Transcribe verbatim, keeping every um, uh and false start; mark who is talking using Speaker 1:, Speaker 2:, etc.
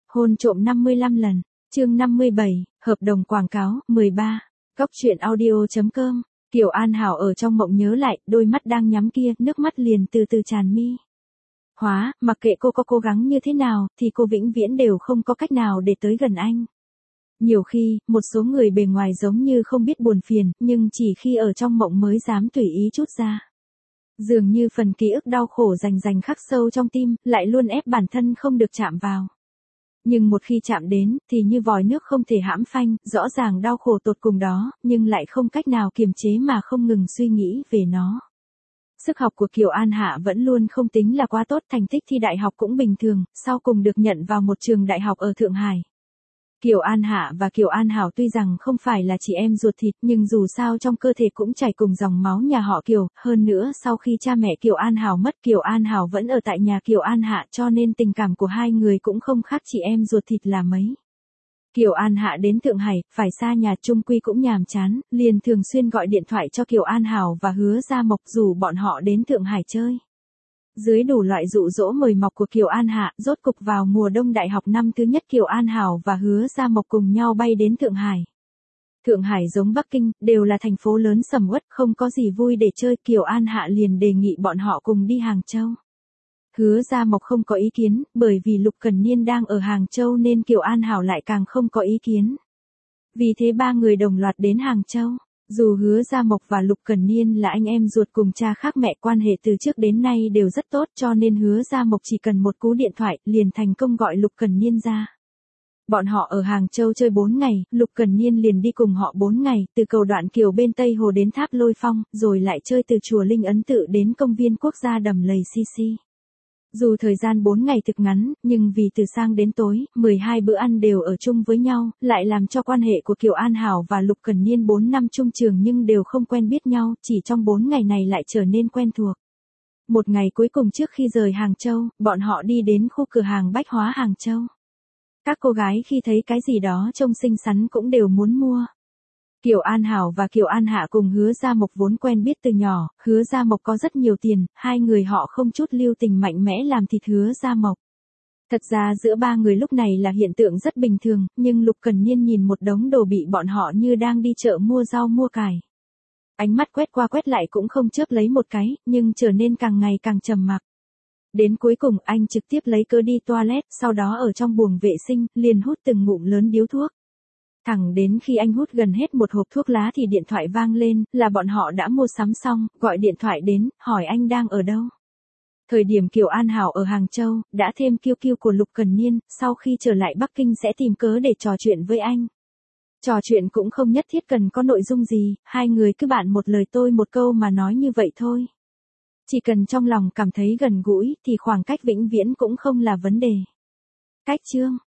Speaker 1: Hôn trộm năm mươi lăm lần. Chương năm mươi bảy, hợp đồng quảng cáo, mười ba. Cóc truyện audio chấm com. Kiều An Hảo ở trong mộng nhớ lại, đôi mắt đang nhắm kia, nước mắt liền từ từ tràn mi. Hóa, mặc kệ cô có cố gắng như thế nào, thì cô vĩnh viễn đều không có cách nào để tới gần anh. Nhiều khi, một số người bề ngoài giống như không biết buồn phiền, nhưng chỉ khi ở trong mộng mới dám tùy ý chút ra. Dường như phần ký ức đau khổ rành rành khắc sâu trong tim, lại luôn ép bản thân không được chạm vào. Nhưng một khi chạm đến, thì như vòi nước không thể hãm phanh, rõ ràng đau khổ tột cùng đó, nhưng lại không cách nào kiềm chế mà không ngừng suy nghĩ về nó. Sức học của Kiều An Hạ vẫn luôn không tính là quá tốt, thành tích thi đại học cũng bình thường, sau cùng được nhận vào một trường đại học ở Thượng Hải. Kiều An Hạ và Kiều An Hảo tuy rằng không phải là chị em ruột thịt, nhưng dù sao trong cơ thể cũng chảy cùng dòng máu nhà họ Kiều, hơn nữa sau khi cha mẹ Kiều An Hảo mất, Kiều An Hảo vẫn ở tại nhà Kiều An Hạ, cho nên tình cảm của hai người cũng không khác chị em ruột thịt là mấy. Kiều An Hạ đến Thượng Hải, phải xa nhà chung quy cũng nhàm chán, liền thường xuyên gọi điện thoại cho Kiều An Hảo và Hứa Gia Mộc rủ bọn họ đến Thượng Hải chơi. Dưới đủ loại dụ dỗ mời mọc của Kiều An Hạ, rốt cục vào mùa đông đại học năm thứ nhất Kiều An Hảo và Hứa Gia Mộc cùng nhau bay đến Thượng Hải. Thượng Hải giống Bắc Kinh, đều là thành phố lớn sầm uất, không có gì vui để chơi, Kiều An Hạ liền đề nghị bọn họ cùng đi Hàng Châu. Hứa Gia Mộc không có ý kiến, bởi vì Lục Cẩn Niên đang ở Hàng Châu nên Kiều An Hảo lại càng không có ý kiến. Vì thế ba người đồng loạt đến Hàng Châu. Dù Hứa Gia Mộc và Lục Cẩn Niên là anh em ruột cùng cha khác mẹ, quan hệ từ trước đến nay đều rất tốt, cho nên Hứa Gia Mộc chỉ cần một cú điện thoại, liền thành công gọi Lục Cẩn Niên ra. Bọn họ ở Hàng Châu chơi bốn ngày, Lục Cẩn Niên liền đi cùng họ bốn ngày, từ cầu Đoạn Kiều bên Tây Hồ đến Tháp Lôi Phong, rồi lại chơi từ chùa Linh Ấn Tự đến công viên quốc gia Đầm Lầy Xi. Dù thời gian bốn ngày thực ngắn, nhưng vì từ sáng đến tối, mười hai bữa ăn đều ở chung với nhau, lại làm cho quan hệ của Kiều An Hảo và Lục Cẩn Niên bốn năm chung trường nhưng đều không quen biết nhau, chỉ trong bốn ngày này lại trở nên quen thuộc. Một ngày cuối cùng trước khi rời Hàng Châu, bọn họ đi đến khu cửa hàng bách hóa Hàng Châu. Các cô gái khi thấy cái gì đó trông xinh xắn cũng đều muốn mua. Kiều An Hảo và Kiều An Hạ cùng Hứa Gia Mộc vốn quen biết từ nhỏ, Hứa Gia Mộc có rất nhiều tiền, hai người họ không chút lưu tình mạnh mẽ làm thịt Hứa Gia Mộc. Thật ra giữa ba người lúc này là hiện tượng rất bình thường, nhưng Lục Cẩn Niên nhìn một đống đồ bị bọn họ như đang đi chợ mua rau mua cải. Ánh mắt quét qua quét lại cũng không chớp lấy một cái, nhưng trở nên càng ngày càng trầm mặc. Đến cuối cùng anh trực tiếp lấy cớ đi toilet, sau đó ở trong buồng vệ sinh, liền hút từng ngụm lớn điếu thuốc. Thẳng đến khi anh hút gần hết một hộp thuốc lá thì điện thoại vang lên, là bọn họ đã mua sắm xong, gọi điện thoại đến, hỏi anh đang ở đâu. Thời điểm Kiều An Hảo ở Hàng Châu, đã thêm kiêu kiêu của Lục Cẩn Niên, sau khi trở lại Bắc Kinh sẽ tìm cớ để trò chuyện với anh. Trò chuyện cũng không nhất thiết cần có nội dung gì, hai người cứ bạn một lời tôi một câu mà nói như vậy thôi. Chỉ cần trong lòng cảm thấy gần gũi, thì khoảng cách vĩnh viễn cũng không là vấn đề. Cách chương